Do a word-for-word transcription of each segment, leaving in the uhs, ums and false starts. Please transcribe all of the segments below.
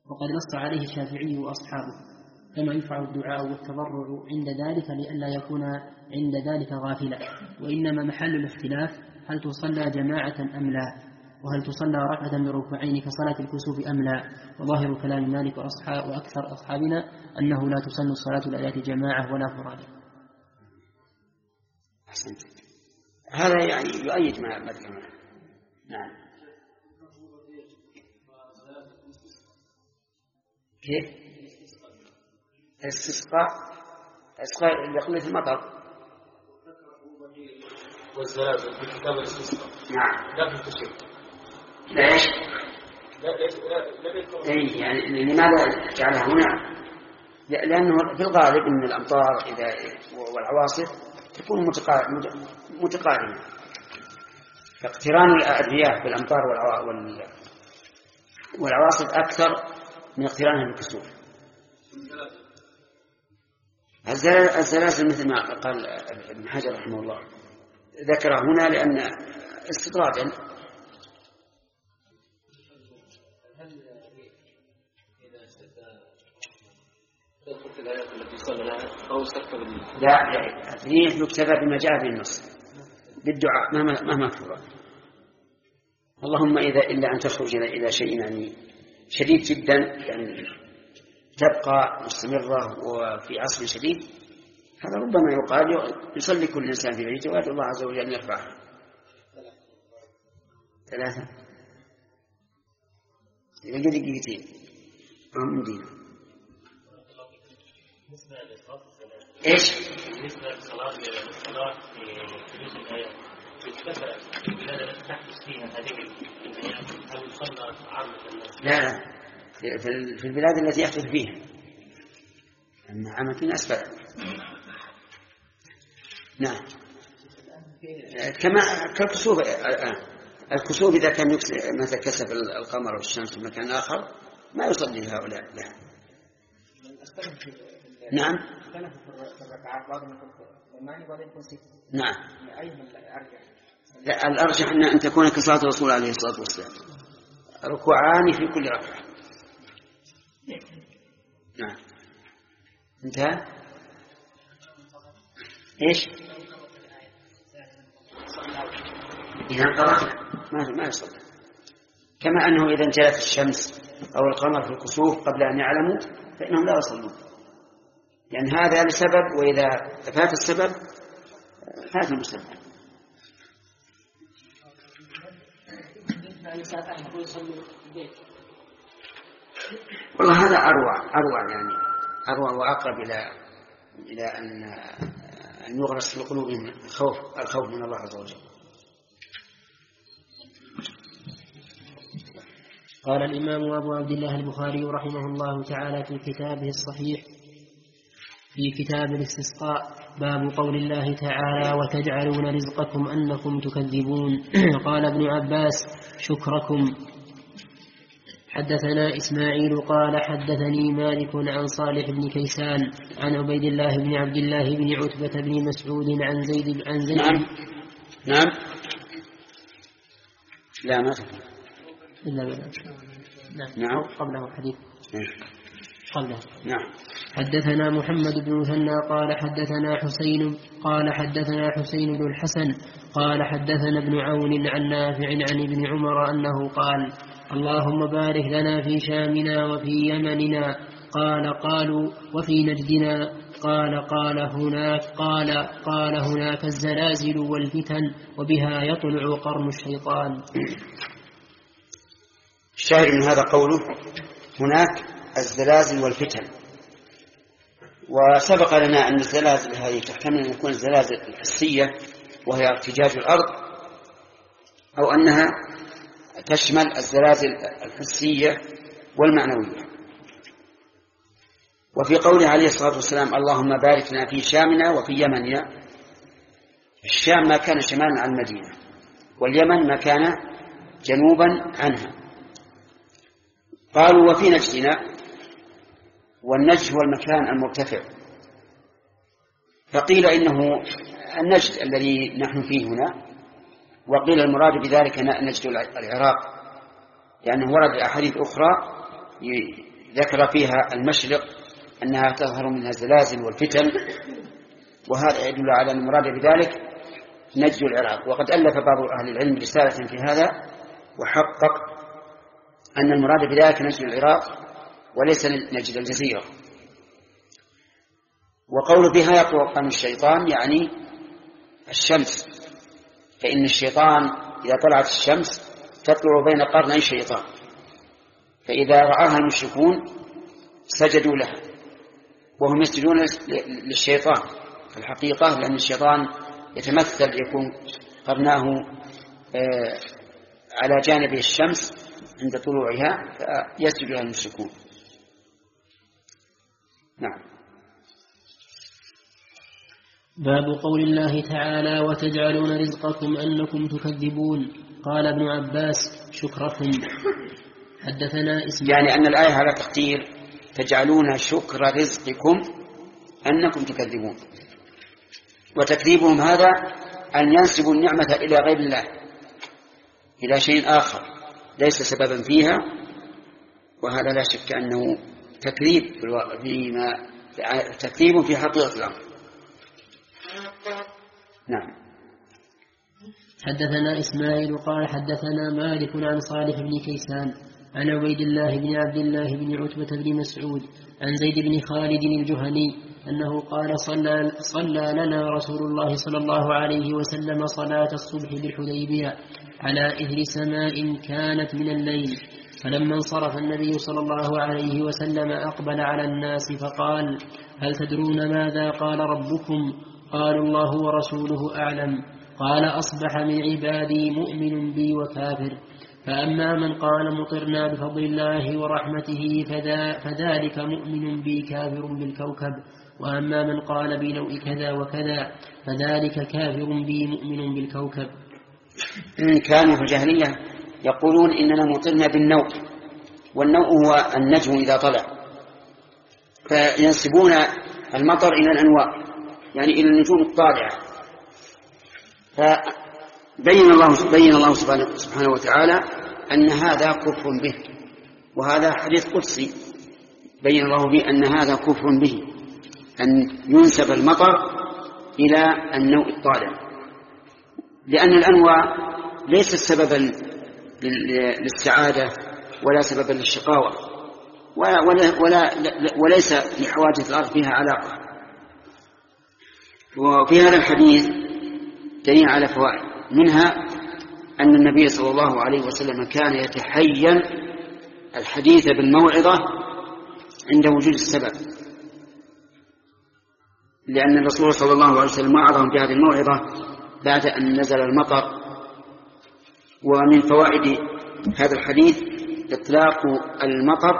وقد نص عليه الشافعي وأصحابه، كما يفعل الدعاء والتضرع عند ذلك لئلا يكون عند ذلك غافلا. وإنما محل الاختلاف هل تصلى جماعة أم لا، وهل تصلى ركعة بركوعين كصلاة الكسوف أم لا. وظاهر كلام مالك وأصحاب وأكثر أصحابنا أنه لا تصلى الصلاة الآيات جماعة ولا فرادى. أحسنت. هذا يعني يؤيد ما ذكرنا. نعم. كيف؟ الاستسقاء الاستسقاء لقلة المطر والزلازل في كتاب الاستسقاء. نعم. لا في التشريع. لا إيش؟ لا إيه يعني لماذا جعلها هنا؟ لأنه في الغالب أن الأمطار إذا والعواصف تكون متقارنة، فاقتران الرياح بالأمطار والعواصف أكثر من اقترانها بالكسوف. الزلازل مثل ما قال ابن حجر رحمه الله ذكر هنا لأن استطرادا. لا الريح يكتفى بما جاء في النص بالدعاء مهما مهما كثر، اللهم إذا إلا أن تخرج إلى شيء يعني شديد جدا يعني تبقى مستمرة وفي عصر شديد، هذا ربما يقال يصلي كل إنسان في بيته ويدعو الله عز وجل أن يرفعه. ثلاثة إذا قد دقيقتين هم دينا. إيش؟ بالنسبة للصلاة الصلاة في جزء الآيات تتبع البلاد التي تحدث فيها هذه الآيات هل يصلى عامة الناس؟ لا لا في البلاد التي يحدث فيها أن عامة أسفل. نعم. كما كالكسوف الكسوف إذا كان مثل كسف القمر والشمس في مكان آخر ما يصلي هؤلاء. لا. نعم. نعم. لا الأرجح أن أن تكون كصلاة الرسول عليه الصلاة والسلام ركوعان في كل ركعة. نعم. انتهى. إيش؟ إذا انقرأ ما ما يصلي، كما أنه إذا انجلت الشمس أو القمر في الكسوف قبل أن يعلموا فإنهم لا يصلون، يعني هذا لسبب، وإذا فات السبب فات المسبب. والله هذا أروع أروع يعني أروع وأقرب إلى إلى أن أن يغرس في قلوبهم الخوف الخوف من الله عز وجل. قال الإمام أبو عبد الله البخاري رحمه الله تعالى في كتابه الصحيح في كتاب الاستسقاء باب قول الله تعالى وتجعلون رزقكم أنكم تكذبون. قال ابن عباس شكركم. حدثنا إسماعيل قال حدثني مالك عن صالح بن كيسان عن عبيد الله بن عبد الله بن عتبة بن مسعود عن زيد عن زيد نعم نعم لا ما تفهم إلا بلا نعم, نعم. قبله حديث قبله نعم. حدثنا محمد بن مثنى قال حدثنا حسين قال حدثنا حسين بن الحسن قال حدثنا ابن عون عن نافع عن ابن عمر أنه قال اللهم بارك لنا في شامنا وفي يمننا. قال قالوا وفي نجدنا. قال قال هناك قال قال هناك الزلازل والفتن وبها يطلع قرن الشيطان. الشاهد من هذا قوله هناك الزلازل والفتن، وسبق لنا أن الزلازل هذه تحتمل أن يكون الزلازل الحسية وهي ارتجاج الأرض، أو أنها تشمل الزلازل الحسية والمعنوية. وفي قوله عليه الصلاة والسلام اللهم بارك لنا في شامنا وفي يمننا، الشام ما كان شمالا عن المدينة، واليمن ما كان جنوبا عنها. قالوا وفي نجدنا، والنجد هو المكان المرتفع، فقيل إنه النجد الذي نحن فيه هنا، وقيل المراد بذلك نجد العراق، لأنه ورد أحاديث أخرى ذكر فيها المشرق أنها تظهر منها الزلازل والفتن، وهذا يدل على أن المراد بذلك نجد العراق. وقد ألف بعض أهل العلم رسالة في هذا وحقق أن المراد بذلك نجد العراق وليس نجد الجزيرة. وقول بها يطلق عن الشيطان يعني الشمس، فإن الشيطان إذا طلعت الشمس تطلع بين قرني الشيطان، فإذا رآها المشركون سجدوا لها وهم يسجدون للشيطان في الحقيقة، لأن الشيطان يتمثل يكون قرناه على جانب الشمس عند طلوعها فيسجد لها المشركون. نعم. باب قول الله تعالى وتجعلون رزقكم أنكم تكذبون. قال ابن عباس شكركم. حدثنا اسم يعني أن الآية على تقدير تجعلون شكر رزقكم أنكم تكذبون، وتكذيبهم هذا أن ينسبوا النعمة إلى غير الله، إلى شيء آخر ليس سببا فيها، وهذا لا شك أنه تكذيب فيما تكذيب في حقيقة الأمر. نعم. حدثنا إسماعيل قال حدثنا مالك عن صالح بن كيسان عن عبيد الله بن عبد الله بن عتبة بن مسعود عن زيد بن خالد الجهني أنه قال صلى, صلى لنا رسول الله صلى الله عليه وسلم صلاة الصبح بالحديبية على إثر سماء كانت من الليل، فلما انصرف النبي صلى الله عليه وسلم أقبل على الناس فقال هل تدرون ماذا قال ربكم؟ قالوا الله ورسوله أعلم. قال أصبح من عبادي مؤمن بي وكافر، فأما من قال مطرنا بفضل الله ورحمته فذا فذلك مؤمن بي كافر بالكوكب، وأما من قال بنوء كذا وكذا فذلك كافر بي مؤمن بالكوكب. إن كانوا في الجاهلية يقولون إننا مطرنا بالنوء، والنوء هو النجم إذا طلع، فينسبون المطر إلى الأنواء يعني إلى النجوم الطالعة. فبين الله بين الله سبحانه وتعالى أن هذا كفر به، وهذا حديث قدسي بين الله به أن هذا كفر به، أن ينسب المطر إلى النوء الطالع، لأن الأنواع ليست سببا للسعادة ولا سببا للشقاوة ولا, ولا, ولا وليس لحوادث الأرض فيها علاقة. وفي هذا الحديث دليل على فوائد، منها أن النبي صلى الله عليه وسلم كان يتحين الحديث بالموعظة عند وجود السبب، لأن الرسول صلى الله عليه وسلم وعظهم بهذه الموعظة بعد أن نزل المطر. ومن فوائد هذا الحديث إطلاق المطر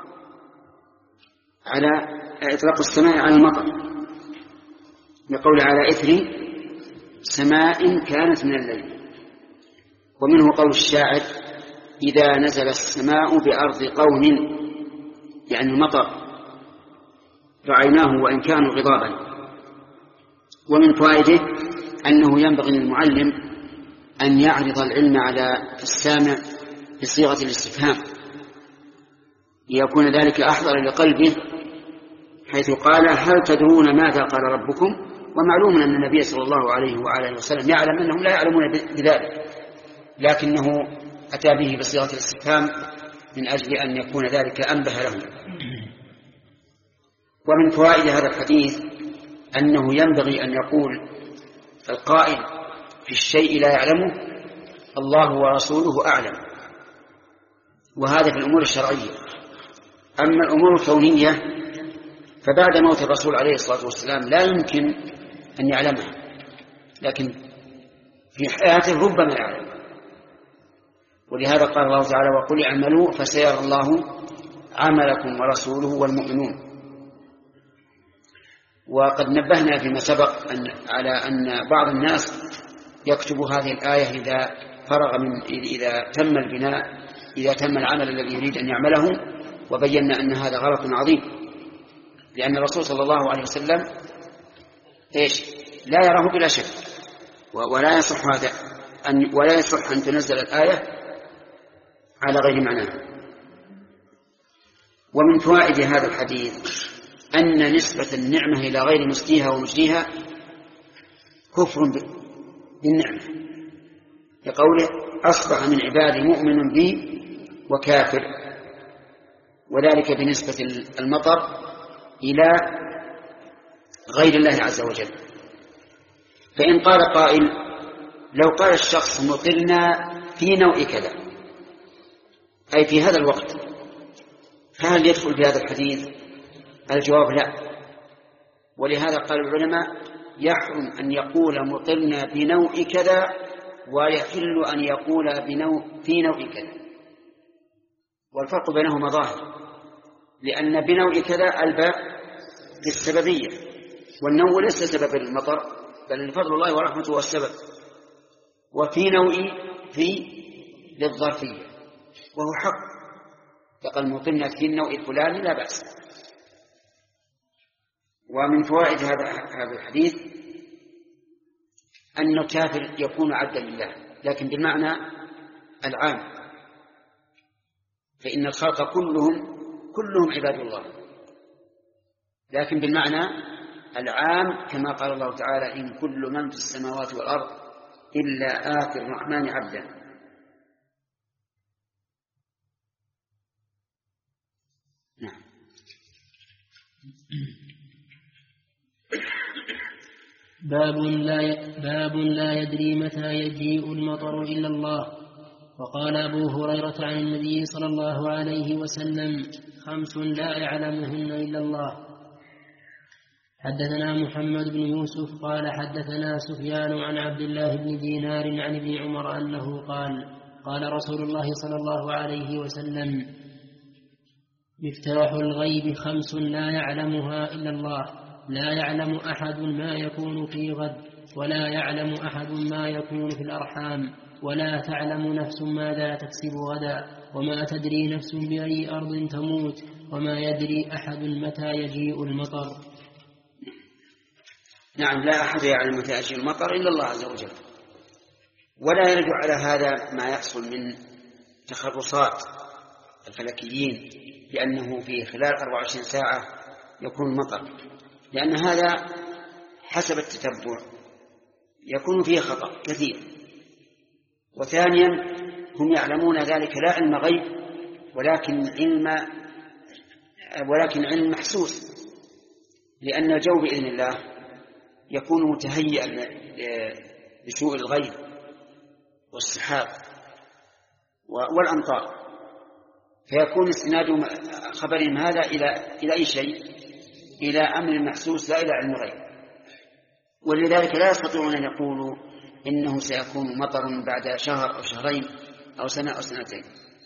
على إطلاق السماء على المطر، يقول على إثر سماء كانت من الليل. ومنه قول الشاعر إذا نزل السماء بأرض قوم، يعني المطر رعيناه وإن كانوا غضابا. ومن فوائده أنه ينبغي للمعلم أن يعرض العلم على السامع بصيغة الاستفهام ليكون ذلك أحضر لقلبه، حيث قال هل تدرون ماذا قال ربكم؟ ومعلوم أن النبي صلى الله عليه وآله وسلم يعلم أنهم لا يعلمون بذلك، لكنه أتى به بصيغة الاستفهام من أجل أن يكون ذلك أنبه لهم. ومن فوائد هذا الحديث أنه ينبغي أن يقول القائل في الشيء لا يعلمه الله ورسوله أعلم، وهذا في الأمور الشرعية. أما الأمور الكونية فبعد موت الرسول عليه الصلاة والسلام لا يمكن أن يعلمها، لكن في حياته ربما يعلم. ولهذا قال الله تعالى وقل اعملوا فسيرى الله عملكم ورسوله والمؤمنون. وقد نبهنا فيما سبق أن على أن بعض الناس يكتب هذه الآية إذا فرغ من إذا تم البناء إذا تم العمل الذي يريد أن يعمله، وبينا أن هذا غلط عظيم، لأن الرسول صلى الله عليه وسلم إيش لا يراه بلا شك، ولا يصح هذا أن ولا يصح أن تنزل الآية على غير معناها. ومن فوائد هذا الحديث أن نسبة النعمة إلى غير مسديها ومجديها كفر بالنعمة، لقوله أصبح من عبادي مؤمن بي وكافر، وذلك بنسبة المطر إلى غير الله عز وجل. فإن قال قائل لو قال الشخص مطرنا في نوع كذا أي في هذا الوقت، فهل يدخل في هذا الحديث؟ الجواب لا. ولهذا قال العلماء يحرم أن يقول مطرنا بنوع كذا، ويحل أن يقول بنوع في نوع كذا، والفرق بينهما ظاهر، لأن بنوع كذا الباء للسببية، والنوع ليس سبب المطر بل فضل الله ورحمته والسبب، وفي نوع في للظرفية، وهو حق يقال مطرنا في النوع الفلاني لا بأس. ومن فوائد هذا هذا الحديث أن الكافر يكون عبدا لله، لكن بالمعنى العام، فإن الخلق كلهم كلهم عباد الله، لكن بالمعنى العام كما قال الله تعالى إن كل من في السماوات والأرض إلا آتي الرحمن عبدا. نعم. باب لا باب لا يدري متى يجيء المطر إلا الله. وقال أبو هريرة عن النبي صلى الله عليه وسلم خمس لا يعلمهن إلا الله. حدثنا محمد بن يوسف قال حدثنا سفيان عن عبد الله بن دينار عن ابن عمر أنه قال قال رسول الله صلى الله عليه وسلم مفتاح الغيب خمس لا يعلمها إلا الله، لا يعلم أحد ما يكون في غد، ولا يعلم أحد ما يكون في الأرحام، ولا تعلم نفس ماذا تكسب غدا، وما تدري نفس بأي أرض تموت، وما يدري أحد متى يجيء المطر. نعم، لا أحد يعلم متى يجيء المطر إلا الله عز وجل. ولا يرجع على هذا ما يحصل من تخرصات الفلكيين بأنه في خلال أربع وعشرين ساعة يكون المطر، لأن هذا حسب التتبع يكون فيه خطأ كثير. وثانيا هم يعلمون ذلك لا علم غيب ولكن علم ولكن علم محسوس، لأن الجو بإذن الله يكون متهيئا لسوء الغيب والسحاب والأمطار، فيكون استناد خبرهم هذا إلى إلى أي شيء؟ إلى أمر محسوس لا إلى علم غيب. ولذلك لا يستطيعون أن يقولوا إنه سيكون مطر بعد شهر أو شهرين أو سنة أو سنتين.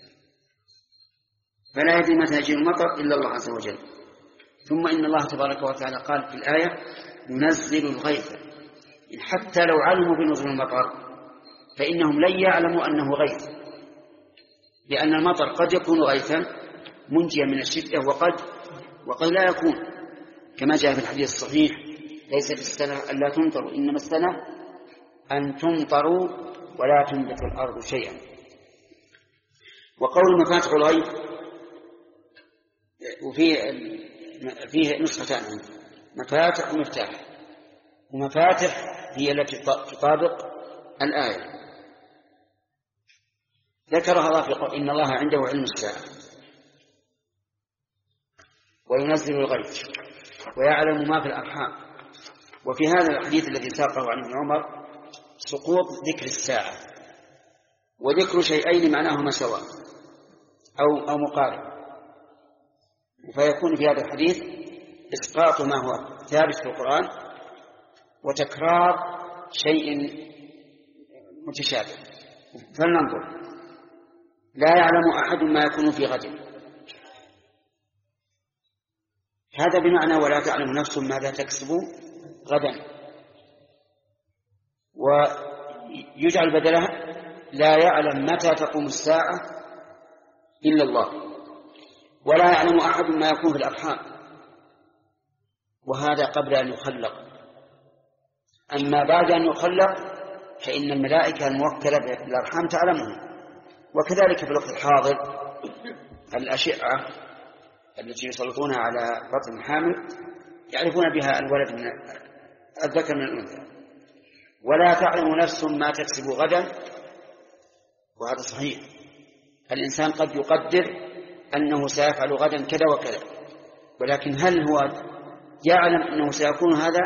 فلا يدري متى يجيء المطر إلا الله عز وجل. ثم إن الله تبارك وتعالى قال في الآية ينزل الغيث، حتى لو علموا بنزول المطر فإنهم لن يعلموا أنه غيث، لأن المطر قد يكون غيثا منجيا من الشدة وقد وقد لا يكون، كما جاء في الحديث الصحيح ليس في السنة ألا تمطروا إنما السنة أن تمطروا ولا تنبت الأرض شيئا. وقول مفاتح الغيب وفيه فيه نسختان، مفاتح ومفتاح. ومفاتح هي التي تطابق الآية، ذكرها الله في قول إن الله عنده علم الساعة وينزل الغيث ويعلم ما في الأرحام. وفي هذا الحديث الذي ساقه عن ابن عمر سقوط ذكر الساعة وذكر شيئين معناهما سواء أو أو مقارب، فيكون في هذا الحديث إسقاط ما هو ثابت في القرآن وتكرار شيء متشابه. فلننظر. لا يعلم أحد ما يكون في غد، هذا بمعنى ولا تعلم نفس ماذا تكسب غدا، ويجعل بدلها لا يعلم متى تقوم الساعة إلا الله، ولا يعلم أحد ما يكون في الأرحام، وهذا قبل أن يخلق. أما بعد أن يخلق فإن الملائكة الموكلة بالأرحام تعلمه. وكذلك في الوقت الحاضر الأشعة التي يسلطونها على بطن حامل يعرفون بها الولد من الذكر من الأنثى. ولا تعلم نفس ما تكسب غدا، وهذا صحيح. الإنسان قد يقدر أنه سيفعل غدا كذا وكذا، ولكن هل هو يعلم أنه سيكون هذا؟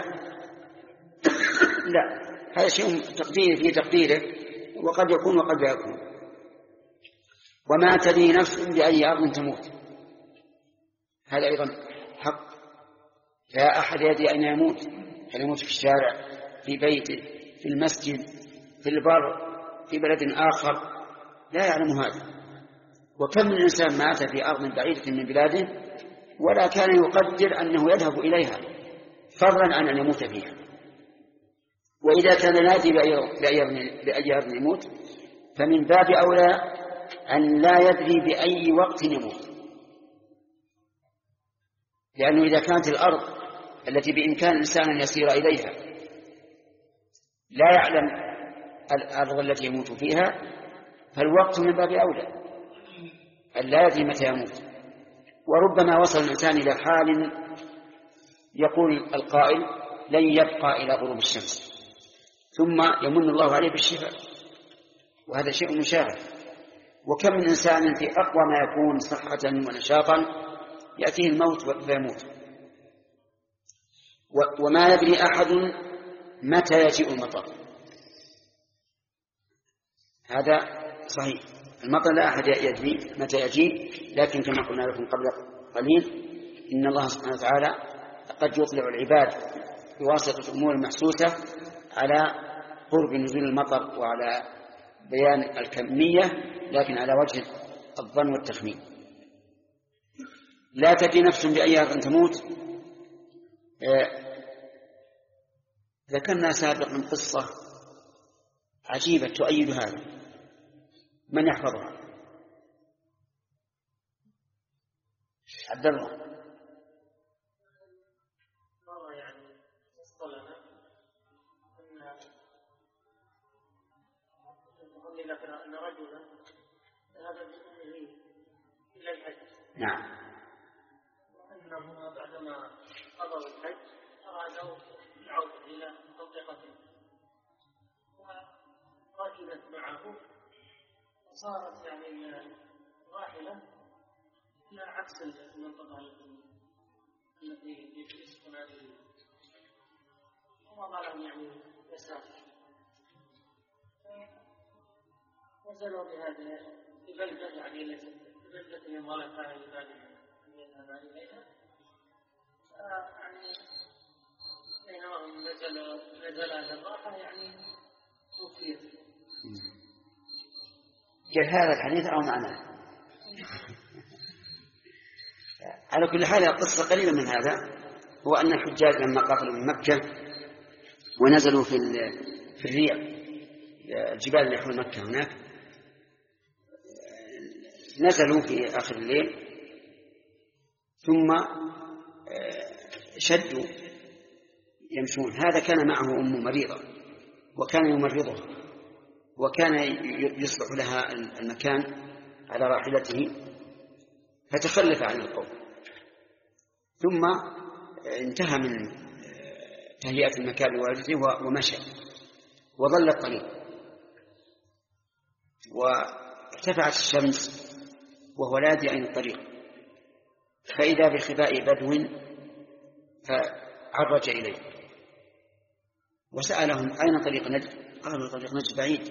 لا، هذا شيء تقدير في تقديره، وقد يكون وقد لا يكون. وما تدري نفس بأي أرض تموت، هذا أيضا حق. لا أحد يدري أين يموت، هل يموت في الشارع، في بيته، في المسجد، في البر، في بلد آخر، لا يعلم هذا. وكم من إنسان مات في أرض بعيدة من بلاده ولا كان يقدر أنه يذهب إليها، فضلا عن أن يموت فيها. وإذا كان لا يدري بأي أرض يموت فمن باب أولى أن لا يدري بأي وقت يموت، لأنه إذا كانت الأرض التي بإمكان الإنسان أن يسير إليها لا يعلم الأرض التي يموت فيها، فالوقت من باب أولى أن لا يدري متى يموت. وربما وصل الإنسان إلى حال يقول القائل لن يبقى إلى غروب الشمس، ثم يمن الله عليه بالشفاء، وهذا شيء مشاهد. وكم من إنسان في أقوى ما يكون صحة ونشاطا يأتيه الموت فيموت. وما يدري أحد متى يجيء المطر، هذا صحيح. المطر لا أحد يدري متى يجيء، لكن كما قلنا لكم قبل قليل إن الله سبحانه وتعالى قد يطلع العباد بواسطة أمور محسوسة على قرب نزول المطر وعلى بيان الكمية، لكن على وجه الظن والتخمين. لا تدري نفس بأي أرض تموت. ذكرنا سابقا قصة عجيبة تؤيد هذا، من يحفظها؟ عبد الله. والله يعني اصطلنا ان لكن ان رجلا ذهب بأمه الى الحج. نعم. وانهما بعدما قضوا الحج ارادوا العودة الى منطقته، وركبت معه وصارت يعني راحلة إلى عكس المنطقة التي يسكن هذه، وما لهم يعني مسافة. نزلوا بهذه ببلدة يعني التي ببلدة ما لا كان لبالهم من يذهب إليها، يعني بينما هم نزل نزل الراحة يعني توفيت. قال هذا الحديث أو معناه؟ على كل حال قصة قريبة من هذا، هو أن الحجاج لما قافلوا من مكة ونزلوا في في الريع الجبال اللي حول مكة هناك، نزلوا في آخر الليل ثم شدوا يمشون. هذا كان معه أم مريضة وكان يمرضها، وكان يصلح لها المكان على راحلته، فتخلف عن القوم، ثم انتهى من تهيئة المكان لوالدته ومشى وظل الطريق، وارتفعت الشمس وهو لا يدري أين الطريق، فإذا بخباء بدو فعرج إليه وسألهم أين طريق نجد؟ قالوا طريق نجد بعيد،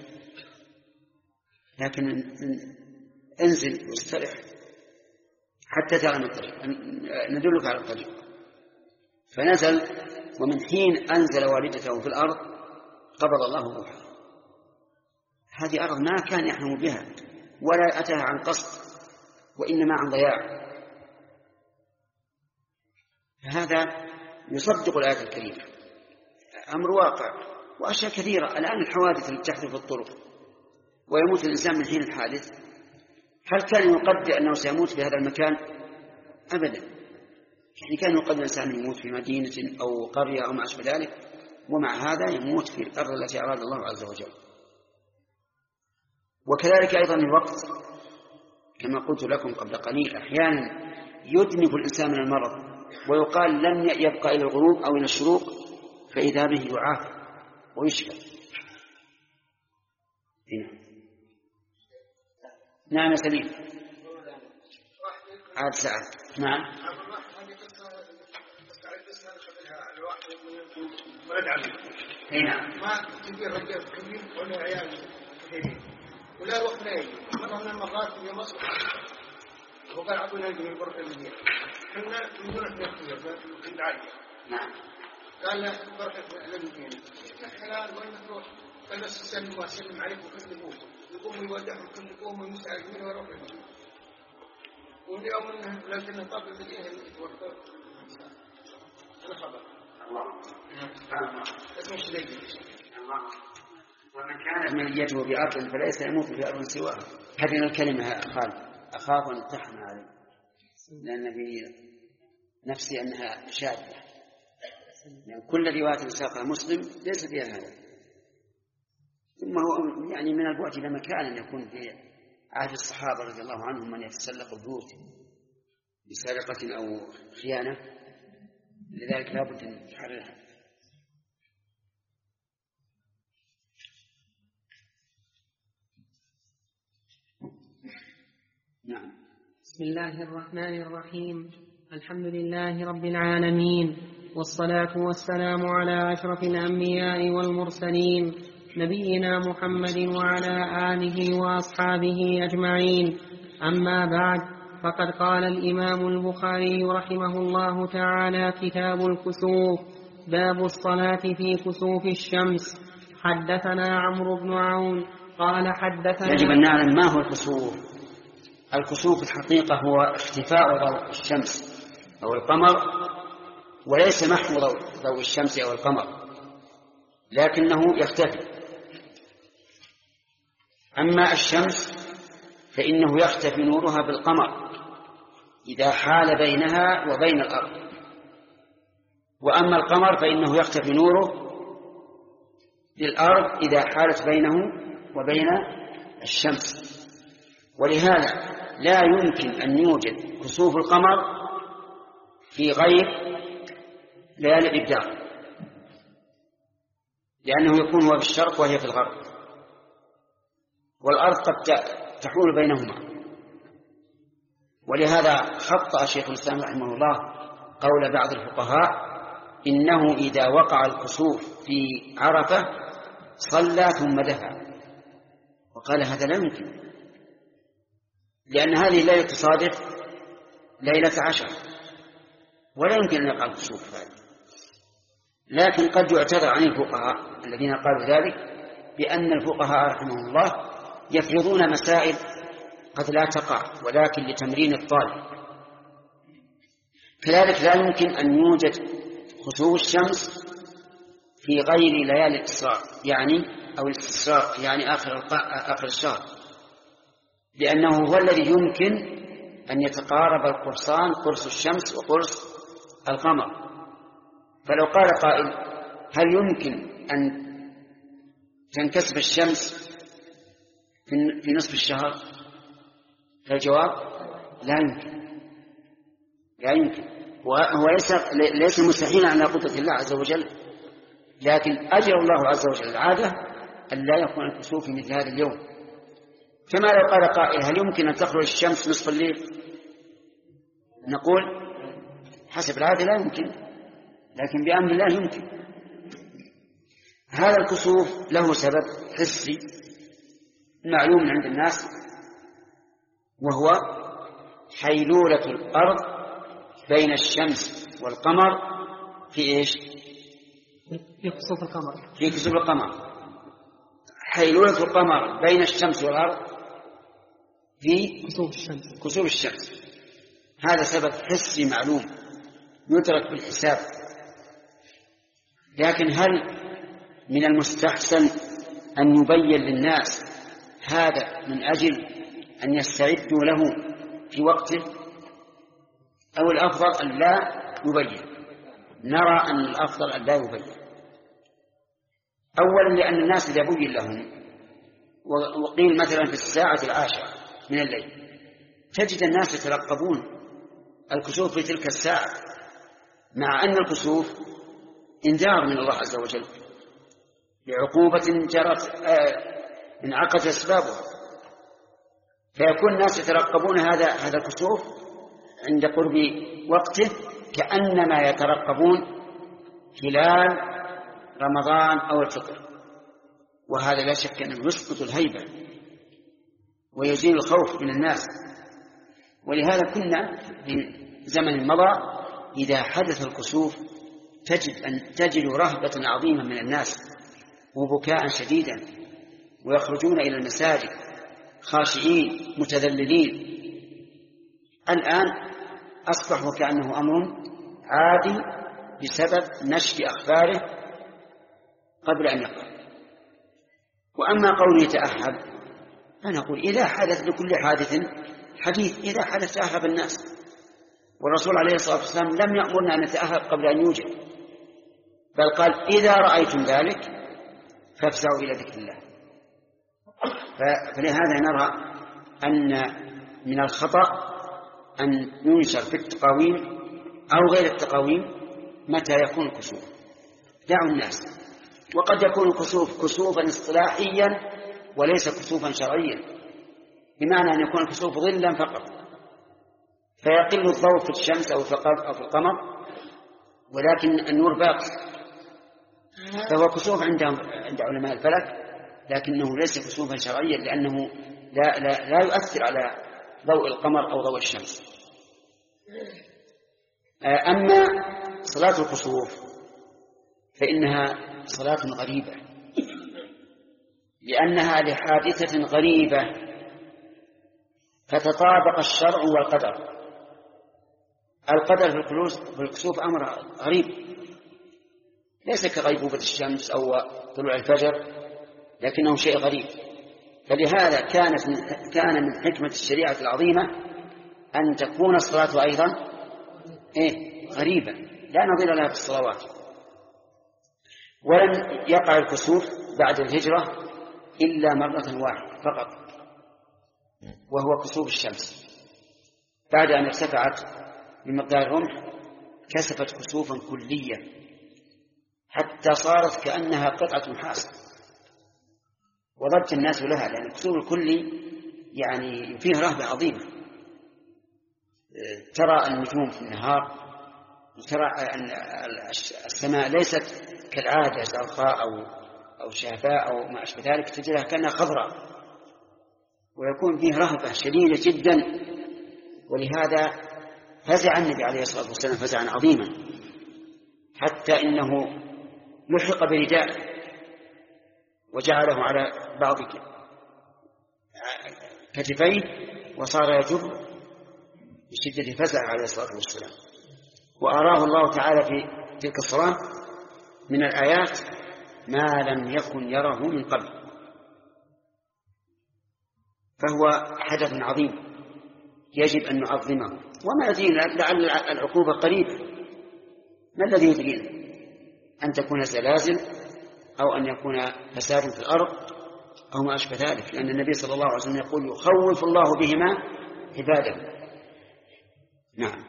لكن انزل واسترح حتى ترى من الطريق، ندلك على الطريق. فنزل، ومن حين أنزل والدته في الأرض قبض الله روحه. هذه أرض ما كان يحلم بها ولا أتاها عن قصد، وإنما عن ضياع. هذا يصدق الآية الكريمة، أمر واقع. وأشياء كثيرة الآن، الحوادث التي تحدث في الطرق ويموت الإنسان من حين الحادث، هل كان يقدر أنه سيموت في هذا المكان؟ أبدا. يعني كان يقدر الإنسان يموت في مدينة أو قرية أو ما أشبه ذلك، ومع هذا يموت في الأرض التي أراد الله عز وجل. وكذلك أيضا الوقت، كما قلت لكم قبل قليل، أحيانا يدنف الإنسان من المرض، ويقال لن يبقى إلى الغروب أو إلى الشروق فإذا به يعافى ويشفى. هنا. نعم يا سليم. عاد سعد. نعم. هنا. ما كبير رجال كبير ولا عيال كبيرين ولا وقت لا يجي. مرة من المرات في مصر وقال عطونا نجي من بركة المدينة. إحنا من دون احنا في العالية. نعم. قال بركة المدينة. إحنا وين نروح؟ قال بس سلم وسلم عليكم وكلموه. يقوم يودعهم كلكم ويمسعد منه ويروح المدينة. واليوم إنه لكن طاب المدينة يتوفر. أنا خبر. الله. اسمه شديد. الله. ومن كانت منيته بأرض فليس يموت في أرض سواها. هذه الكلمة خالد أخاف أن تحمى عليه لأن في نفسي أنها شاذة، يعني كل رواية ساقها مسلم ليس فيها هذا. ثم هو يعني من البعد إلى مكان أن يكون في عهد الصحابة رضي الله عنهم من يتسلق البيوت بسرقة أو خيانة، لذلك لا بد أن تحررها. نعم. بسم الله الرحمن الرحيم. الحمد لله رب العالمين، والصلاة والسلام على أشرف الأنبياء والمرسلين نبينا محمد وعلى آله وأصحابه أجمعين. أما بعد، فقد قال الإمام البخاري رحمه الله تعالى: كتاب الكسوف، باب الصلاة في كسوف الشمس. حدثنا عمرو بن عون قال حدثنا. يجب أن نعلم ما هو الكسوف. الكسوف الحقيقة هو اختفاء ضوء الشمس أو القمر، وليس محو ضوء الشمس أو القمر، لكنه يختفي. أما الشمس فإنه يختفي نورها بالقمر إذا حال بينها وبين الأرض، وأما القمر فإنه يختفي نوره للأرض إذا حالت بينه وبين الشمس. ولهذا لا يمكن أن يوجد كسوف القمر في غير ليالي الإبدار، لأنه يكون هو في الشرق وهي في الغرب، والأرض قد تحول بينهما. ولهذا خطأ شيخ الإسلام رحمه الله قول بعض الفقهاء إنه إذا وقع الكسوف في عرفة صلى ثم دفع، وقال هذا لا يمكن، لأن هذه الليلة تصادف ليلة عشر ولا يمكن أن يقع الكسوف هذا. لكن قد يعتذر عن الفقهاء الذين قالوا ذلك بأن الفقهاء رحمهم الله يفرضون مسائل قد لا تقع ولكن لتمرين الطالب. كذلك لا يمكن أن يوجد خسوف الشمس في غير ليالي الإسراء يعني أو الاستسراء يعني آخر آخر الشهر، لأنه هو الذي يمكن أن يتقارب القرصان قرص الشمس وقرص القمر. فلو قال قائل هل يمكن أن تنكسف الشمس في نصف الشهر؟ فالجواب لا يمكن، لا يمكن. وهو ليس ليس مستحيلا على قدرة الله عز وجل، لكن أجر الله عز وجل العادة أن لا يكون الكسوف في مثل هذا اليوم. كما لو قال قائل هل يمكن أن تخرج الشمس نصف الليل؟ نقول حسب العادة لا يمكن، لكن بأمر الله يمكن. هذا الكسوف له سبب حسي معلوم عند الناس، وهو حيلولة الأرض بين الشمس والقمر في إيش؟ في كسوف القمر. في كسوف القمر. حيلولة القمر بين الشمس والأرض في كسوف الشمس. كسوف الشمس. هذا سبب حسي معلوم يدرك بالحساب. لكن هل من المستحسن أن يبين للناس هذا من أجل أن يستعدوا له في وقته، أو الأفضل أن لا يبين؟ نرى أن الأفضل أن لا يبين. أولا لأن الناس إذا بين لهم وقيل مثلا في الساعة العاشرة من الليل تجد الناس يترقبون الكسوف في تلك الساعة، مع أن الكسوف إنذار من الله عز وجل بعقوبة جرت انعقدت أسبابها، فيكون الناس يترقبون هذا هذا الكسوف عند قرب وقته كأنما يترقبون هلال رمضان أو الفطر، وهذا لا شك أنه يسقط الهيبة ويزيل الخوف من الناس. ولهذا كنا في زمن مضى إذا حدث الكسوف تجد أن تجد رهبة عظيمة من الناس وبكاء شديدا، ويخرجون إلى المساجد خاشعين متذللين. الآن أصبح وكأنه أمر عادي بسبب نشر أخباره قبل أن يقع. وأما قول يتأهب فنقول إذا حدث لكل حادث حديث، إذا حدث تأهب الناس، والرسول عليه الصلاة والسلام لم يأمرنا أن نتأهب قبل أن يوجد، بل قال إذا رأيتم ذلك فافزعوا إلى ذكر الله. فلهذا نرى أن من الخطأ أن ينشر في التقاويم أو غير التقاويم متى يكون الكسوف. دعوا الناس، وقد يكون الكسوف كسوفا اصطلاحيا وليس كسوفا شرعيا، بمعنى أن يكون الكسوف ظلا فقط فيقل الضوء في الشمس أو في القمر ولكن النور باقي، فهو كسوف عندهم عند علماء الفلك، لكنه ليس كسوفا شرعيا لأنه لا, لا, لا يؤثر على ضوء القمر أو ضوء الشمس. أما صلاة الكسوف فإنها صلاة غريبة، لأنها لحادثة غريبة فتطابق الشرع والقدر. القدر في الكسوف أمر غريب ليس كغيبوبة الشمس أو طلوع الفجر، لكنه شيء غريب. فلهذا كانت كان من حكمة الشريعة العظيمة أن تكون الصلاة أيضا إيه غريبة لا نظير لها في الصلوات. ولم يقع الكسوف بعد الهجرة إلا مرة واحدة فقط، وهو كسوف الشمس بعد أن ارتفعت بمقدار الرمح كسفت كسوفا كليا حتى صارت كأنها قطعة نحاس، وضج الناس لها، لأن الكسوف الكلي يعني فيه رهبة عظيمة. ترى النجوم في النهار، ترى أن السماء ليست كالعادة زرقاء أو أو شهباء أو ما أشبه ذلك، تجدها كأنها خضراء، ويكون فيه رهبة شديدة جدا. ولهذا فزع النبي عليه الصلاة والسلام فزعا عظيما حتى إنه لحق برداء وجعله على بعض كتفيه وصار يجر بشدة فزع عليه الصلاة والسلام. وأراه الله تعالى في تلك الصلاة من الآيات ما لم يكن يره من قبل، فهو حدث عظيم يجب أن نعظمه. وما يدرينا لعل العقوبة قريبة، ما الذي يدرينا؟ أن تكون زلازل أو أن يكون فساد في الأرض أو ما أشبه ذلك، لأن النبي صلى الله عليه وسلم يقول يخوف الله بهما عباده. نعم.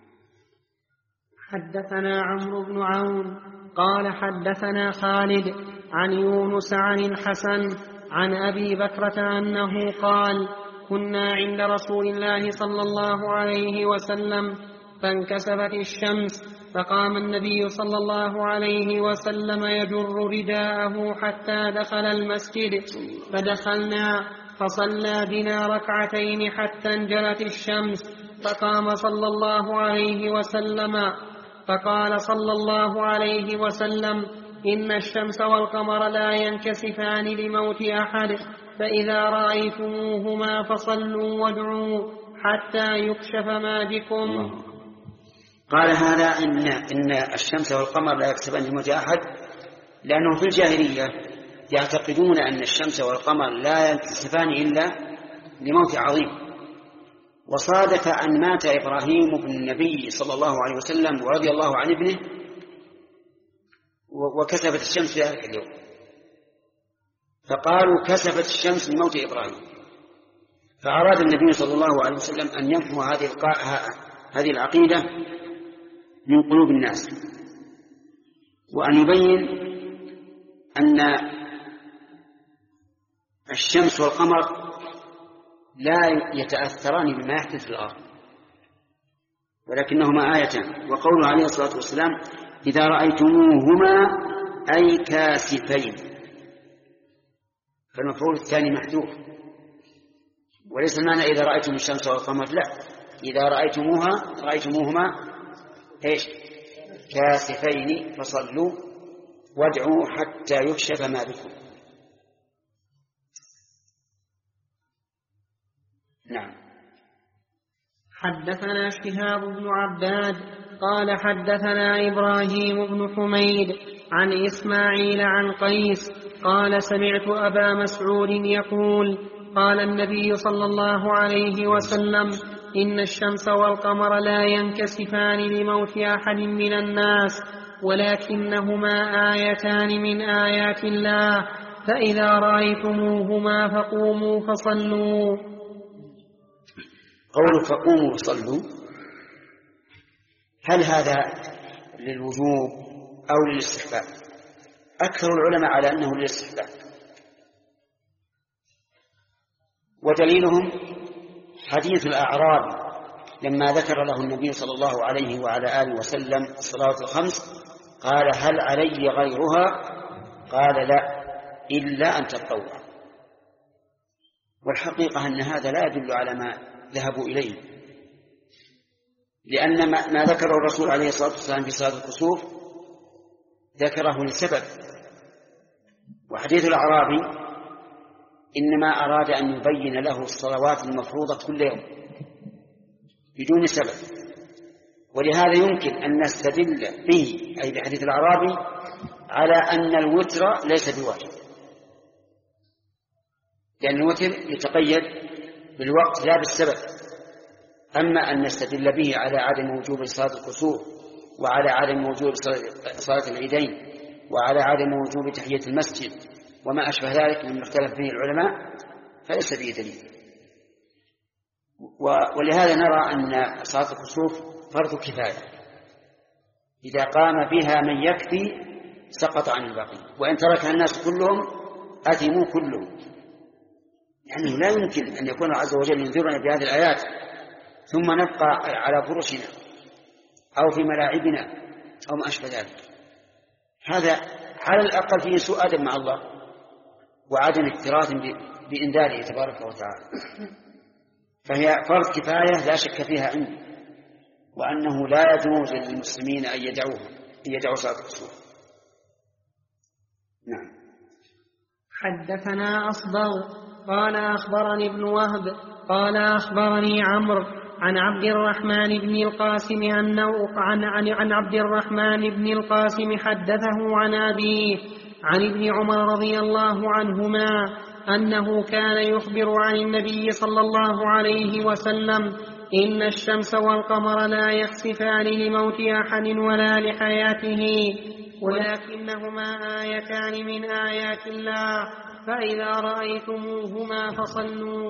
حدثنا عمرو بن عون قال حدثنا خالد عن يونس عن الحسن عن أبي بكرة أنه قال كنا عند رسول الله صلى الله عليه وسلم فانكسفت الشمس فقام النبي صلى الله عليه وسلم يجر رداءه حتى دخل المسجد فدخلنا فصلى بنا ركعتين حتى انجلت الشمس فقام صلى الله عليه وسلم فقال صلى الله عليه وسلم إن الشمس والقمر لا ينكسفان لموت أحد فإذا رأيتموهما فصلوا وادعوا حتى يكشف ما بكم. قال هذا إن, إن الشمس والقمر لا يكسفان لموت أحد، لأنه في الجاهلية يعتقدون أن الشمس والقمر لا ينكسفان إلا لموت عظيم. وصادف أن مات إبراهيم بن النبي صلى الله عليه وسلم ورضي الله عن ابنه وكسفت الشمس في ذلك اليوم، فقالوا كسفت الشمس لموت إبراهيم، فأراد النبي صلى الله عليه وسلم أن يمحو هذه هذه العقيدة من قلوب الناس، وأن يبين أن الشمس والقمر لا يتأثران بما يحدث في الأرض، ولكنهما آيتان. وقوله عليه الصلاة والسلام إذا رأيتموهما أي كاسفين، فالمفعول الثاني محذوف، وليس المعنى إذا رأيتم الشمس والقمر، لا، إذا رأيتموها رأيتموهما إيش؟ كاسفين فصلوا وادعوا حتى يكشف ما بكم. نعم. حدثنا شهاب بن عباد قال حدثنا إبراهيم بن حميد عن إسماعيل عن قيس قال سمعت أبا مسعود يقول قال النبي صلى الله عليه وسلم إن الشمس والقمر لا ينكسفان لموت أحد من الناس ولكنهما آيتان من آيات الله فإذا رأيتموهما فقوموا فصلوا. قوله فقوموا وصلوا، هل هذا للوجوب أو للاستحباب؟ أكثر العلماء على أنه للاستحباب، ودليلهم حديث الأعرابي لما ذكر له النبي صلى الله عليه وعلى آله وسلم الصلوات الخمس قال هل علي غيرها؟ قال لا إلا أن تتطوع. والحقيقة أن هذا لا يدل على ما ذهبوا إليه، لأن ما ذكره الرسول عليه الصلاة والسلام في صلاة الكسوف ذكره لسبب، وحديث الأعرابي إنما أراد أن يبين له الصلوات المفروضة كل يوم بدون سبب، ولهذا يمكن أن نستدل به أي بحديث الأعرابي على أن الوتر ليس بواجب، لأن الوتر يتقيد بالوقت لا بالسبب. أما أن نستدل به على عدم وجوب صلاة الكسوف وعلى عدم وجوب صلاة العيدين وعلى عدم وجوب تحية المسجد وما أشبه ذلك مما اختلف فيه العلماء فليس به دليل. ولهذا نرى أن صلاة الكسوف فرض كفاية، إذا قام بها من يكفي سقط عن الباقي، وإن تركها الناس كلهم أثموا كلهم، لأنه لا يمكن أن يكون الله عز وجل ينذرنا بهذه الآيات ثم نبقى على فرشنا أو في ملاعبنا أو ما أشبه ذلك. هذا على الأقل فيه سوء أدب مع الله وعدم اكتراث بإنذاره تبارك وتعالى، فهي فرض كفاية لا شك فيها عندي، وأنه لا يجوز للمسلمين أن يدعوها أن يدعوا صلاة الكسوف. نعم. حدثنا أصبغ قال أخبرني ابن وهب قال أخبرني عمرو عن عبد الرحمن بن القاسم أنه عن, عن, عن عبد الرحمن بن القاسم حدثه عن أبيه عن ابن عمر رضي الله عنهما أنه كان يخبر عن النبي صلى الله عليه وسلم إن الشمس والقمر لا يخسفان لموت أحد ولا لحياته ولكنهما آيتان من آيات الله فإذا رأيتموهما فصلوا.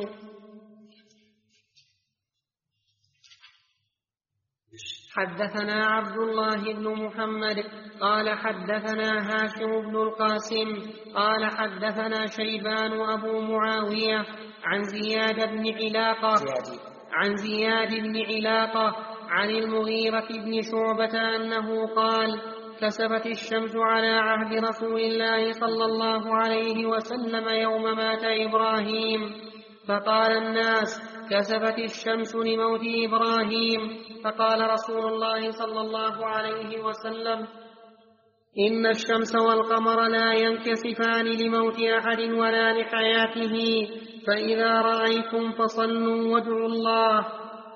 حدثنا عبد الله بن محمد قال حدثنا هاشم بن القاسم قال حدثنا شيبان أبو معاوية عن زياد بن علاقة عن زياد بن علاقة عن المغيرة بن شعبة أنه قال كسفت الشمس على عهد رسول الله صلى الله عليه وسلم يوم مات إبراهيم فقال الناس كسفت الشمس لموت إبراهيم فقال رسول الله صلى الله عليه وسلم إن الشمس والقمر لا ينكسفان لموت أحد ولا لحياته فإذا رأيتم فصلوا وادعوا الله.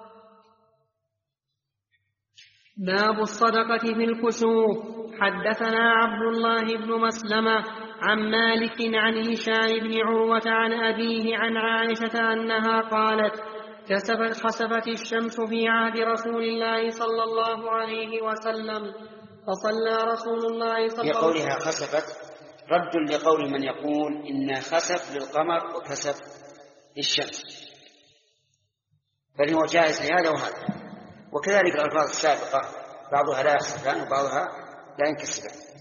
باب الصدقة في الكسوف. حدثنا عبد الله بن مسلمة عن مالك عن هشام بن عروة عن أبيه عن عائشة أنها قالت كسفت خسفت الشمس في عهد رسول الله صلى الله عليه وسلم فصلى رسول الله صلى الله عليه وسلم. لقولها خسفت رد لقول من يقول إن خسف للقمر وكسف للشمس، بل هو جائز لهذا وهذا، وكذلك الألفاظ السابقة بعضها لا يخسفان وبعضها لا ينكسفان.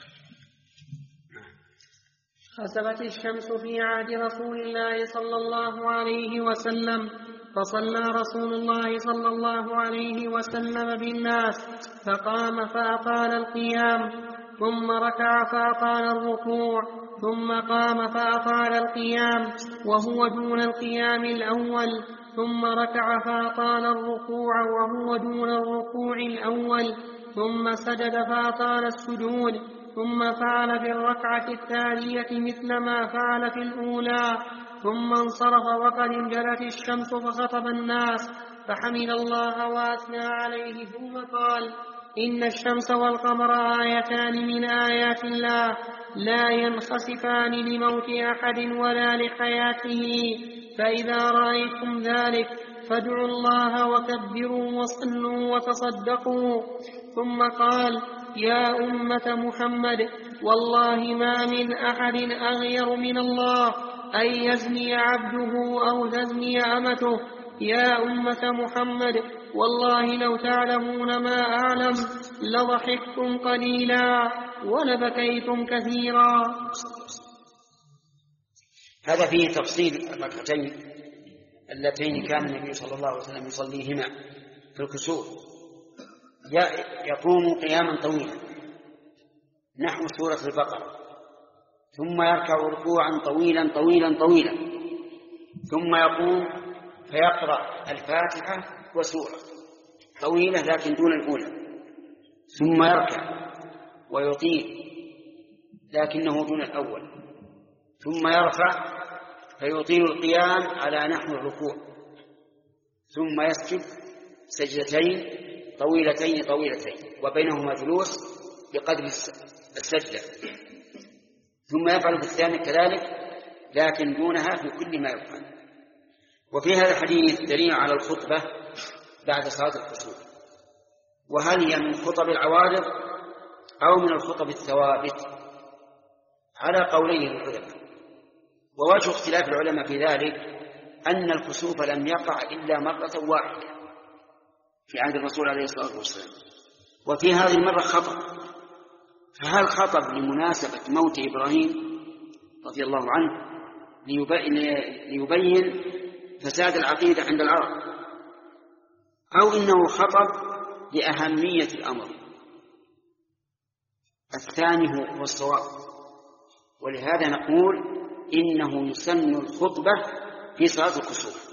خسفت الشمس في عهد رسول الله صلى الله عليه وسلم، فصلى رسول الله صلى الله عليه وسلم بالناس، فقام فأطال القيام، ثم ركع فأطال الركوع، ثم قام فأطال القيام وهو دون القيام الأول، ثم ركع فأطال الركوع وهو دون الركوع الأول، ثم سجد فأطال السجود، ثم فعل في الركعة الثانية مثل ما فعل في الأولى، ثم انصرف وقد انجلت الشمس فخطب الناس فحمد الله وأثنى عليه، ثم قال: إن الشمس والقمر آيتان من آيات الله لا ينخسفان لموت أحد ولا لحياته، فإذا رأيتم ذلك فادعوا الله وكبروا وصلوا وتصدقوا. ثم قال: يا أمة محمد، والله ما من أحد أغير من الله أن يزني عبده أو تزني أمته. يا أمة محمد، والله لو تعلمون ما أعلم لضحكتم قليلا ولبكيتم كثيرا. هذا فيه تفصيل الركعتين اللتين كان النبي صلى الله عليه وسلم يصليهما في الكسوف. يقوم قياما طويلا نحو سورة البقرة، ثم يركع ركوعا طويلا طويلا طويلا، ثم يقوم فيقرأ الفاتحة وسورة طويلة لكن دون الأولى، ثم يركع ويطيل لكنه دون الأول، ثم يرفع فيطيل القيام على نحو الركوع، ثم يسجد سجدتين طويلتين طويلتين وبينهما جلوس بقدر السجدة، ثم يفعل في الثاني كذلك لكن دونها في كل ما يفعل. وفي هذا الحديث دليل على الخطبة بعد صلاة الكسوف، وهل هي من خطب العوارض أو من الخطب الثوابت؟ على قولين العلماء، ووجه اختلاف العلماء في ذلك أن الكسوف لم يقع إلا مرة واحدة في عهد الرسول عليه الصلاة والسلام، وفي هذه المرة خطب، فهل خطب لمناسبة موت إبراهيم رضي الله عنه ليبين فساد العقيدة عند العرب، أو إنه خطب لأهمية الأمر؟ الثاني هو الصواب، ولهذا نقول إنه يسن الخطبة في صلاة الكسوف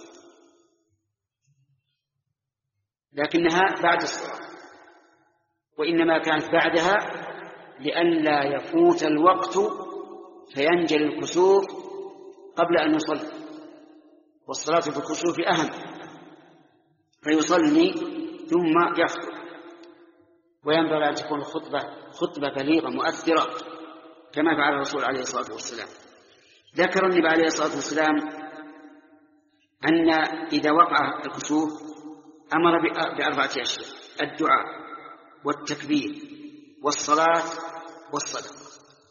لكنها بعد الصلاة، وإنما كانت بعدها لئلا يفوت الوقت فينجلي الكسوف قبل أن يصلي، والصلاة في الكسوف أهم، فيصلي ثم يخطب. وينبغي أن تكون الخطبة خطبة بليغة مؤثرة كما فعل الرسول عليه الصلاة والسلام. ذكر النبي عليه الصلاة والسلام أن إذا وقع الكسوف أمر بأربعة أشياء: الدعاء والتكبير والصلاة والصدقة.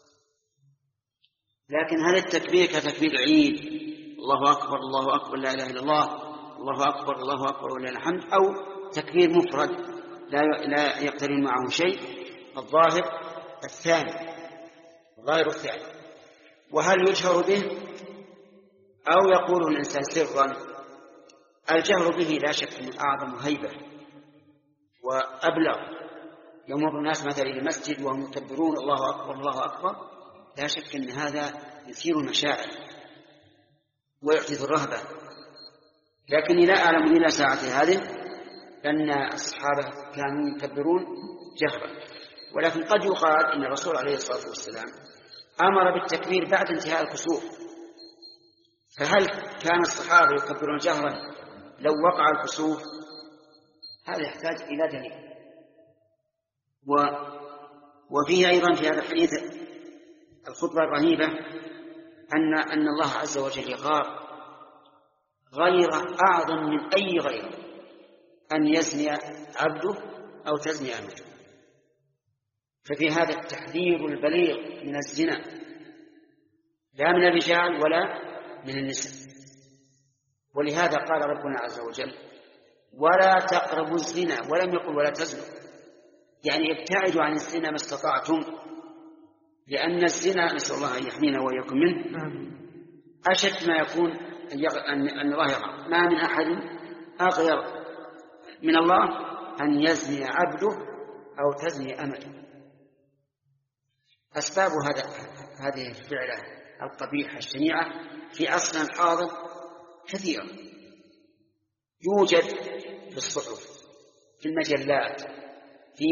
لكن هل التكبير كتكبير العيد الله أكبر الله أكبر لا إله إلا الله الله أكبر الله أكبر ولله الحمد، أو تكبير مفرد لا يقترن معه شيء؟ الظاهر الثاني الظاهر الثاني. وهل يجهر به أو يقول الإنسان سرا؟ الجهر به لا شك من أعظم هيبة وأبلغ. يمر الناس مثلا إلى المسجد وهم يكبرون الله أكبر الله أكبر، لا شك أن هذا يثير المشاعر ويحدث الرهبة، لكني لا أعلم إلى ساعة هذه أن الصحابة كانوا يكبرون جهرا. ولكن قد يقال إن الرسول عليه الصلاة والسلام أمر بالتكبير بعد انتهاء الكسوف، فهل كان الصحابة يكبرون جهرا لو وقع الكسوف؟ هذا يحتاج إلى دليل. و... وفيه أيضا في هذا الحديث الخطبة الرهيبة أن أن الله عز وجل يغار غير أعظم من أي غير أن يزني عبده أو تزني أمته. ففي هذا التحذير البليغ من الزنا، لا من الرجال ولا من النساء. ولهذا قال ربنا عز وجل: ولا تقربوا الزنا، ولم يقل ولا تزنوا، يعني ابتعدوا عن الزنا ما استطعتم، لأن الزنا نسأل الله أن يحمينا وإياكم منه أشد ما يكون أن الله يرى. ما من أحد أغير من الله أن يزني عبده أو تزني أمته. أسباب هذا هذه الفعلة القبيحة الشنيعة في عصرنا الحاضر كثيرة، يوجد في الصحف، في المجلات، في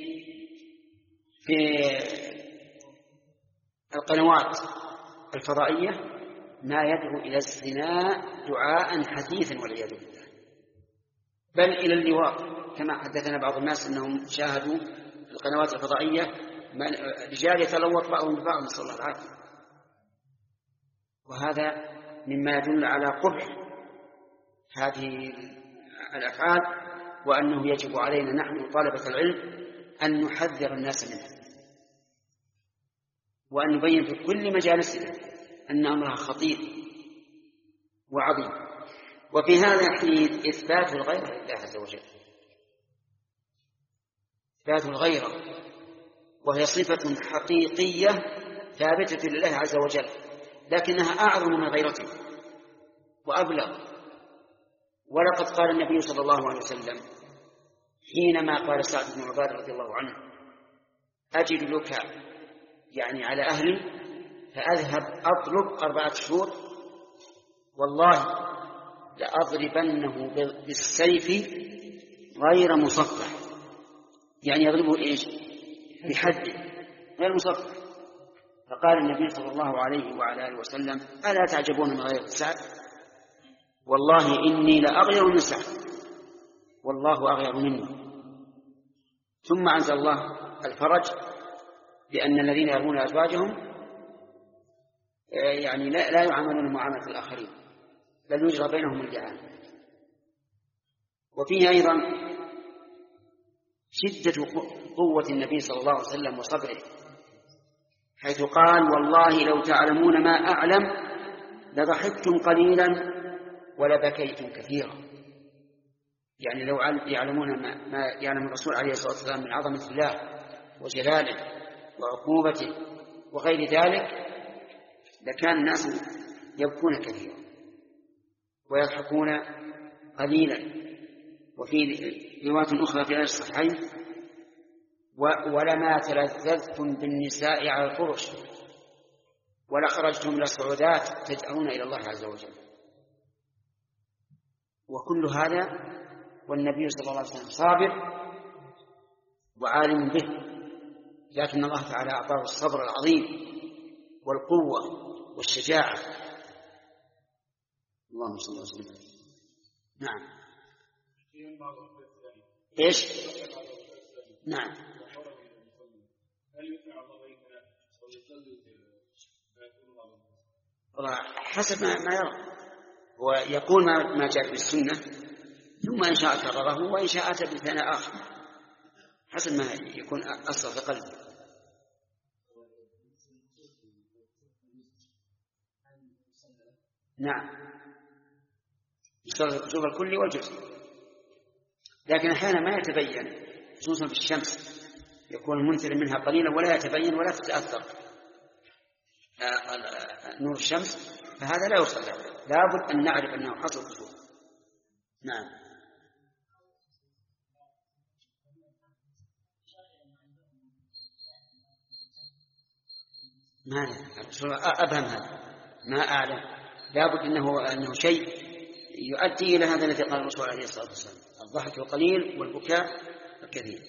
في القنوات الفضائية، ما يدعو إلى الزنا دعاء حثيثا والعياذ بالله، بل إلى اللواط، كما حدثنا بعض الناس أنهم شاهدوا في القنوات الفضائية رجال يتلوط بعضهم ببعض، نسأل الله العافية. وهذا مما يدل على قبح هذه الأفعال، وأنه يجب علينا نحن طلبة العلم أن نحذر الناس منها، وأن نبين في كل مجالسنا أن أمرها خطير وعظيم. وفي هذا الحين إثبات الغيرة لله عز وجل، إثبات الغيرة، وهي صفة حقيقية ثابتة لله عز وجل، لكنها أعظم من غيرته وأبلغ. ولقد قال النبي صلى الله عليه وسلم حينما قال سعد بن عبادة رضي الله عنه: أجد لك يعني على أهلي فأذهب أطلب أربعة شهور، والله لأضربنه بالسيف غير مصفح، يعني يضربه إيش؟ بحد غير مصفح. فقال النبي صلى الله عليه وعلى آله وسلم: ألا تعجبون من غير سعد؟ والله إني لأغير من سعد، والله أغير مني. ثم أنزل الله الفرج بأن الذين يرمون أزواجهم يعني لا, لا يعاملون معاملة الآخرين، بل يجرى بينهم اللعان. وفيه أيضا شدة قوة النبي صلى الله عليه وسلم وصبره، حيث قال: والله لو تعلمون ما أعلم لضحكتم قليلا ولبكيتم كثيرا. يعني لو يعلمون ما يعلم الرسول عليه الصلاة والسلام من عظمة الله وجلاله وعقوبته وغير ذلك لكان الناس يبكون كثيرا ويضحكون قليلا. وفي رواية أخرى في الصحيحين: ولما تلذذتم بالنساء على الفرش ولخرجتم إلى الصعودات تدعون إلى الله عز وجل. وكل هذا والنبي صلى الله عليه وسلم صابر وعالم به، لكن الله تعالى أعطاه الصبر العظيم والقوة والشجاعة. اللهم صل وسلم. نعم. ايش؟ نعم. والله حسب ما يرى، ويقول ما جاء في السنة، ثم إن شاء كرره وإن شاء أتى بثناء آخر حسب ما يكون أصل في قلبه. نعم، يشتغل الكتب الكلي والجزء، لكن أحيانا ما يتبين، خصوصا في الشمس يكون المنثر منها قليلا ولا يتبين ولا تتأثر نور الشمس، فهذا لا يصلح، لابد أن نعرف أنه حصل كسوف. نعم. ما أفهم هذا، ما أعلم، لابد أنه, أنه شيء يؤدي إلى هذا الذي قال الرسول عليه الصلاة والسلام: الضحك القليل والبكاء الكثير.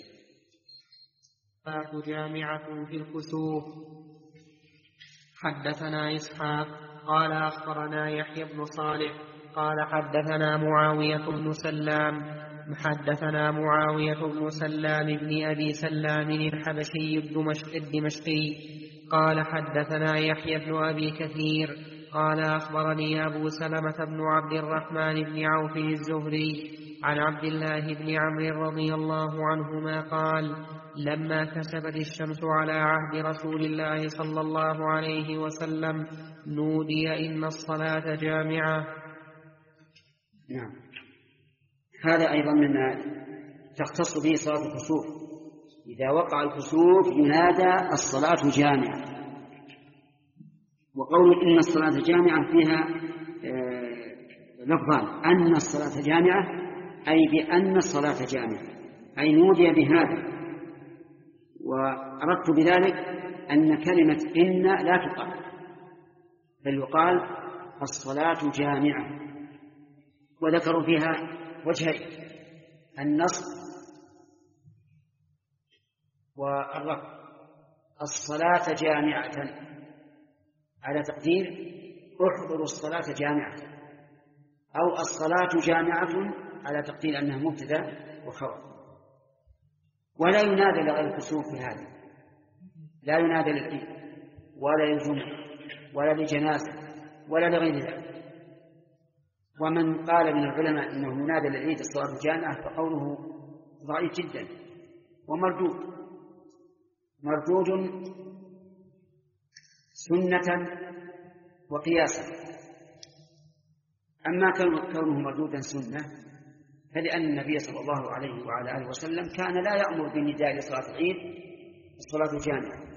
جامعة في الكسوف. حدثنا إسحاق قال أخبرنا يحيى بن صالح قال حدثنا معاوية بن سلام حدثنا معاوية بن سلام بن أبي سلام الحبشي الدمشقي قال حدثنا يحيى بن أبي كثير قال أخبرني أبو سلمة بن عبد الرحمن بن عوف الزهري عن عبد الله بن عمرو رضي الله عنهما قال: لما كسفت الشمس على عهد رسول الله صلى الله عليه وسلم نودي إن الصلاة جامعة. نعم. هذا أيضا مما تختص به صلاة الكسوف. إذا وقع الكسوف ينادى الصلاة جامعة. وقول إن الصلاة جامعة فيها لفظان: أن الصلاة جامعة أي بأن الصلاة جامعة، أي نودي بهذا. وأردت بذلك أن كلمة إن لا تقال، بل يقال الصلاة جامعة. وذكروا فيها وجهين: النصب والرفع. الصلاة جامعة على تقدير احضروا الصلاة جامعة، أو الصلاة جامعة على تقدير أنها مبتدأ وخبر. ولا ينادى لغير الكسوف بهذا، لا ينادى للعيد ولا للجمعة ولا لجنازة ولا لغير ذلك. ومن قال من العلماء أنه ينادى للعيد الصلاة جامعة فقوله ضعيف جدا ومردود، مردود سنة وقياسا. أما كونه مردودا سنة فلأن النبي صلى الله عليه وعلى آله وسلم كان لا يأمر بالنداء لصلاة العيد الصلاة جامعة،